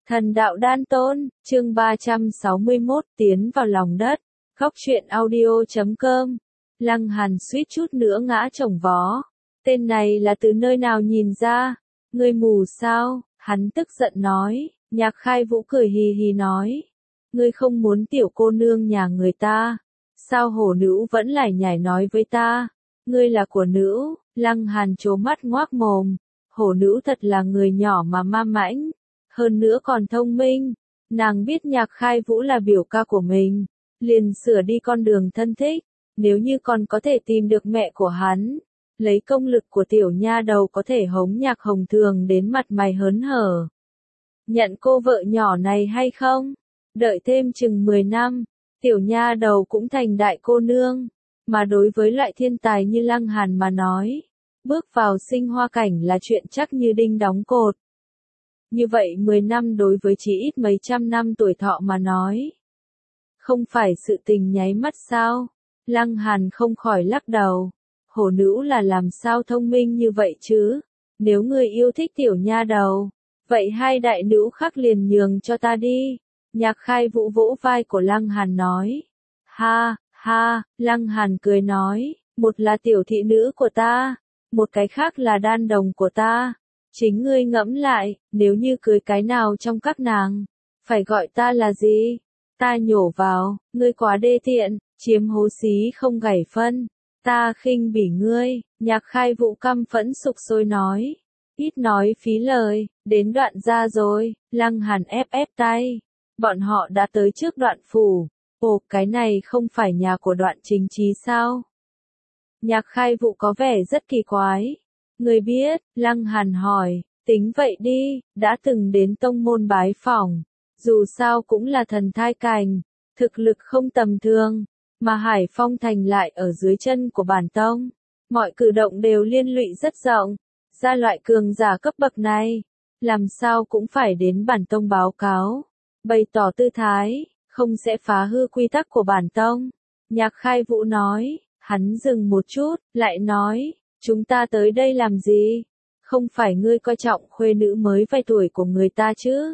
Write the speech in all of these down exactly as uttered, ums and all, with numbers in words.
Thần đạo đan tôn, chương ba trăm sáu mươi mốt, tiến vào lòng đất. Góc truyện audio chấm com. Lăng Hàn suýt chút nữa ngã chồng vó. Tên này là từ nơi nào nhìn ra? Ngươi mù sao? Hắn tức giận nói. Nhạc Khai Vũ cười hì hì nói. Ngươi không muốn tiểu cô nương nhà người ta. Sao hổ nữ vẫn lải nhải nói với ta? Ngươi là của nữ. Lăng Hàn trố mắt ngoác mồm. Hổ nữ thật là người nhỏ mà ma mãnh. Hơn nữa còn thông minh, nàng biết Nhạc Khai Vũ là biểu ca của mình, liền sửa đi con đường thân thích, nếu như còn có thể tìm được mẹ của hắn, lấy công lực của tiểu nha đầu có thể hống Nhạc Hồng Thường đến mặt mày hớn hở. Nhận cô vợ nhỏ này hay không? Đợi thêm chừng mười năm, tiểu nha đầu cũng thành đại cô nương, mà đối với loại thiên tài như Lăng Hàn mà nói, bước vào sinh hoa cảnh là chuyện chắc như đinh đóng cột. Như vậy mười năm đối với chỉ ít mấy trăm năm tuổi thọ mà nói. Không phải sự tình nháy mắt sao? Lăng Hàn không khỏi lắc đầu. Hổ nữ là làm sao thông minh như vậy chứ? Nếu người yêu thích tiểu nha đầu, vậy hai đại nữ khác liền nhường cho ta đi. Nhạc Khai Vũ vỗ vai của Lăng Hàn nói. Ha, ha, Lăng Hàn cười nói. Một là tiểu thị nữ của ta, một cái khác là đan đồng của ta. Chính ngươi ngẫm lại, nếu như cưới cái nào trong các nàng, phải gọi ta là gì? Ta nhổ vào, ngươi quá đê tiện, chiếm hố xí không gảy phân. Ta khinh bỉ ngươi, Nhạc Khai Vũ căm phẫn sục sôi nói. Ít nói phí lời, đến đoạn ra rồi, Lăng Hàn ép ép tay. Bọn họ đã tới trước đoạn phủ. Ồ, cái này không phải nhà của Đoạn Chính Chí sao? Nhạc Khai Vũ có vẻ rất kỳ quái. Người biết, Lăng Hàn hỏi, tính vậy đi, đã từng đến tông môn bái phỏng, dù sao cũng là thần thai cảnh, thực lực không tầm thường, mà Hải Phong Thành lại ở dưới chân của bản tông, mọi cử động đều liên lụy rất rộng, ra loại cường giả cấp bậc này, làm sao cũng phải đến bản tông báo cáo, bày tỏ tư thái, không sẽ phá hư quy tắc của bản tông. Nhạc Khai Vũ nói, hắn dừng một chút, lại nói, chúng ta tới đây làm gì? Không phải ngươi coi trọng khuê nữ mới vài tuổi của người ta chứ?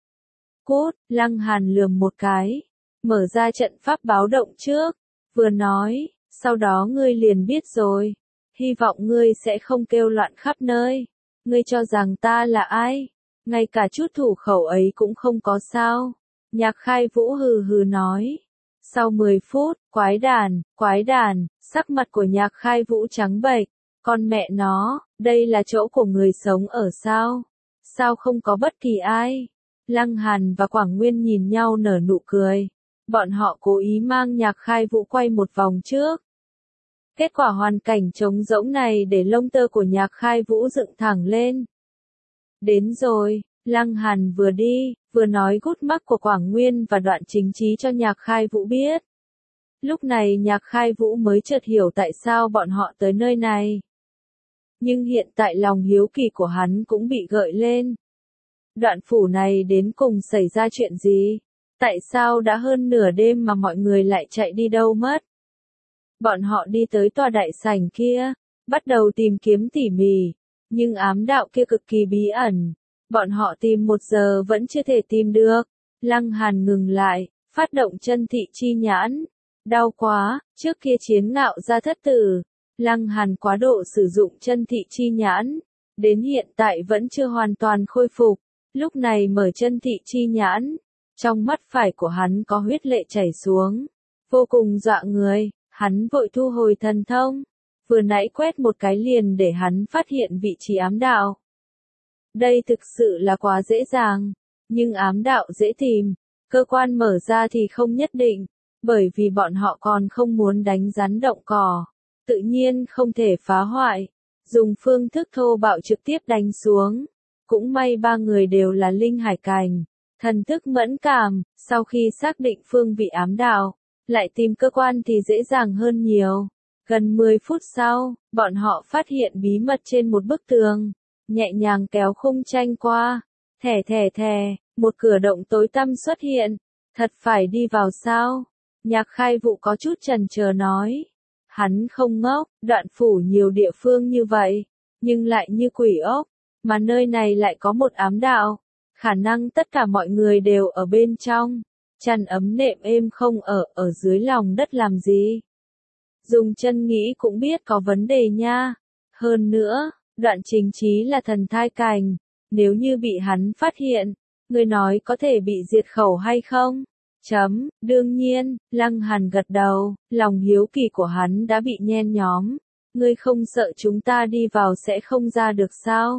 Cút, Lăng Hàn lườm một cái, mở ra trận pháp báo động trước, vừa nói, sau đó ngươi liền biết rồi, hy vọng ngươi sẽ không kêu loạn khắp nơi. Ngươi cho rằng ta là ai? Ngay cả chút thủ khẩu ấy cũng không có sao? Nhạc Khai Vũ hừ hừ nói. Sau mười phút, quái đàn, quái đàn, sắc mặt của Nhạc Khai Vũ trắng bệch. Con mẹ nó, đây là chỗ của người sống ở sao? Sao không có bất kỳ ai? Lăng Hàn và Quảng Nguyên nhìn nhau nở nụ cười. Bọn họ cố ý mang Nhạc Khai Vũ quay một vòng trước. Kết quả hoàn cảnh trống rỗng này để lông tơ của Nhạc Khai Vũ dựng thẳng lên. Đến rồi, Lăng Hàn vừa đi, vừa nói gút mắc của Quảng Nguyên và Đoạn Chính Chí cho Nhạc Khai Vũ biết. Lúc này Nhạc Khai Vũ mới chợt hiểu tại sao bọn họ tới nơi này. Nhưng hiện tại lòng hiếu kỳ của hắn cũng bị gợi lên. Đoạn phủ này đến cùng xảy ra chuyện gì? Tại sao đã hơn nửa đêm mà mọi người lại chạy đi đâu mất? Bọn họ đi tới tòa đại sảnh kia, bắt đầu tìm kiếm tỉ mỉ, nhưng ám đạo kia cực kỳ bí ẩn. Bọn họ tìm một giờ vẫn chưa thể tìm được. Lăng Hàn ngừng lại, phát động chân thị chi nhãn. Đau quá, trước kia chiến ngạo ra thất tử. Lăng Hàn quá độ sử dụng chân thị chi nhãn, đến hiện tại vẫn chưa hoàn toàn khôi phục, lúc này mở chân thị chi nhãn, trong mắt phải của hắn có huyết lệ chảy xuống, vô cùng dọa người, hắn vội thu hồi thần thông, vừa nãy quét một cái liền để hắn phát hiện vị trí ám đạo. Đây thực sự là quá dễ dàng, nhưng ám đạo dễ tìm, cơ quan mở ra thì không nhất định, bởi vì bọn họ còn không muốn đánh rắn động cỏ. Tự nhiên không thể phá hoại, dùng phương thức thô bạo trực tiếp đánh xuống. Cũng may ba người đều là linh hải cảnh, thần thức mẫn cảm, sau khi xác định phương vị ám đạo, lại tìm cơ quan thì dễ dàng hơn nhiều. Gần mười phút sau, bọn họ phát hiện bí mật trên một bức tường, nhẹ nhàng kéo khung tranh qua, thè thè thè, một cửa động tối tăm xuất hiện, thật phải đi vào sao? Nhạc Khai Vũ có chút chần chờ nói. Hắn không ngốc, Đoạn phủ nhiều địa phương như vậy, nhưng lại như quỷ ốc, mà nơi này lại có một ám đạo. khả năng tất cả mọi người đều ở bên trong. Chăn ấm nệm êm không ở, ở dưới lòng đất làm gì? Dùng chân nghĩ cũng biết có vấn đề nha. Hơn nữa, Đoạn Chính Chí là thần thai cành. Nếu như bị hắn phát hiện, người nói có thể bị diệt khẩu hay không? Chấm, đương nhiên, Lăng Hàn gật đầu, lòng hiếu kỳ của hắn đã bị nhen nhóm. Ngươi không sợ chúng ta đi vào sẽ không ra được sao?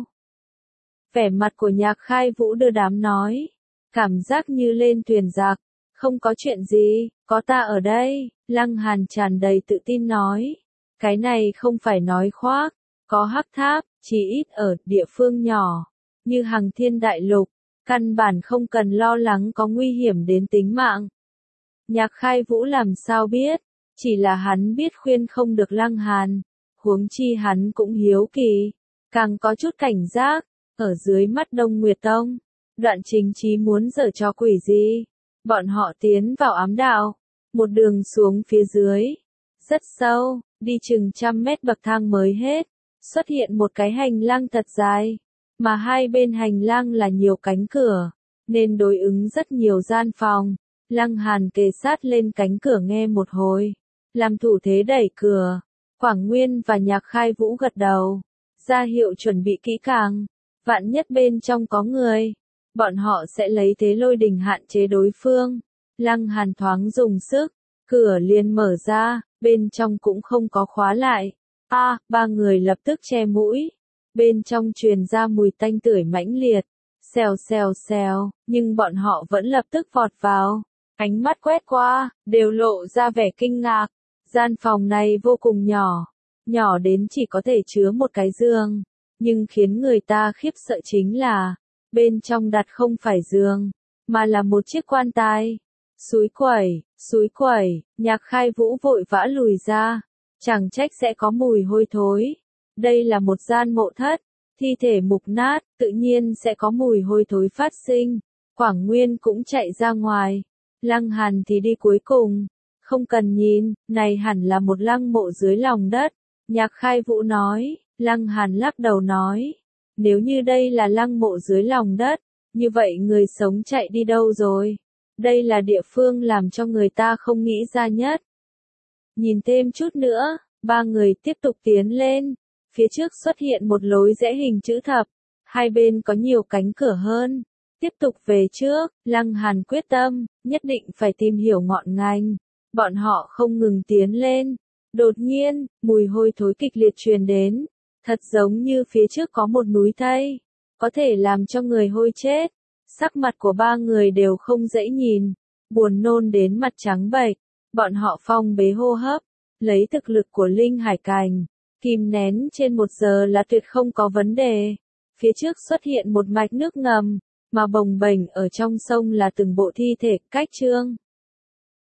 Vẻ mặt của Nhạc Khai Vũ đưa đám nói, cảm giác như lên thuyền giặc, không có chuyện gì, có ta ở đây, Lăng Hàn tràn đầy tự tin nói. Cái này không phải nói khoác, có hắc tháp, chỉ ít ở địa phương nhỏ, như Hằng Thiên Đại Lục, căn bản không cần lo lắng có nguy hiểm đến tính mạng. Nhạc Khai Vũ làm sao biết, chỉ là hắn biết khuyên không được Lăng Hàn, huống chi hắn cũng hiếu kỳ, càng có chút cảnh giác, ở dưới mắt Đông Nguyệt Tông, Đoạn Chính Chí muốn giở trò quỷ gì? Bọn họ tiến vào ám đạo, một đường xuống phía dưới, rất sâu, đi chừng trăm mét bậc thang mới hết, xuất hiện một cái hành lang thật dài, mà hai bên hành lang là nhiều cánh cửa, nên đối ứng rất nhiều gian phòng. Lăng Hàn kề sát lên cánh cửa nghe một hồi, làm thủ thế đẩy cửa. Quảng Nguyên và Nhạc Khai Vũ gật đầu, ra hiệu chuẩn bị kỹ càng, vạn nhất bên trong có người, bọn họ sẽ lấy thế lôi đình hạn chế đối phương. Lăng Hàn thoáng dùng sức, cửa liền mở ra, bên trong cũng không có khóa lại. A, à, ba người lập tức che mũi, bên trong truyền ra mùi tanh tưởi mãnh liệt, xèo xèo xèo, nhưng bọn họ vẫn lập tức vọt vào, ánh mắt quét qua, đều lộ ra vẻ kinh ngạc. Gian phòng này vô cùng nhỏ, nhỏ đến chỉ có thể chứa một cái giường, nhưng khiến người ta khiếp sợ chính là, bên trong đặt không phải giường, mà là một chiếc quan tài. Xúi quẩy, xúi quẩy, Nhạc Khai Vũ vội vã lùi ra, chẳng trách sẽ có mùi hôi thối. Đây là một gian mộ thất, thi thể mục nát, tự nhiên sẽ có mùi hôi thối phát sinh. Quảng Nguyên cũng chạy ra ngoài, Lăng Hàn thì đi cuối cùng. Không cần nhìn, này hẳn là một lăng mộ dưới lòng đất. Nhạc Khai Vũ nói, Lăng Hàn lắc đầu nói, nếu như đây là lăng mộ dưới lòng đất, như vậy người sống chạy đi đâu rồi? Đây là địa phương làm cho người ta không nghĩ ra nhất. Nhìn thêm chút nữa, ba người tiếp tục tiến lên, phía trước xuất hiện một lối rẽ hình chữ thập, hai bên có nhiều cánh cửa hơn. Tiếp tục về trước, Lăng Hàn quyết tâm, nhất định phải tìm hiểu ngọn ngành. Bọn họ không ngừng tiến lên. Đột nhiên, mùi hôi thối kịch liệt truyền đến. Thật giống như phía trước có một núi thây. Có thể làm cho người hôi chết. Sắc mặt của ba người đều không dễ nhìn. Buồn nôn đến mặt trắng bệch. Bọn họ phong bế hô hấp. Lấy thực lực của Linh Hải Cành. Kìm nén trên một giờ là tuyệt không có vấn đề. Phía trước xuất hiện một mạch nước ngầm. Mà bồng bềnh ở trong sông là từng bộ thi thể cách trương.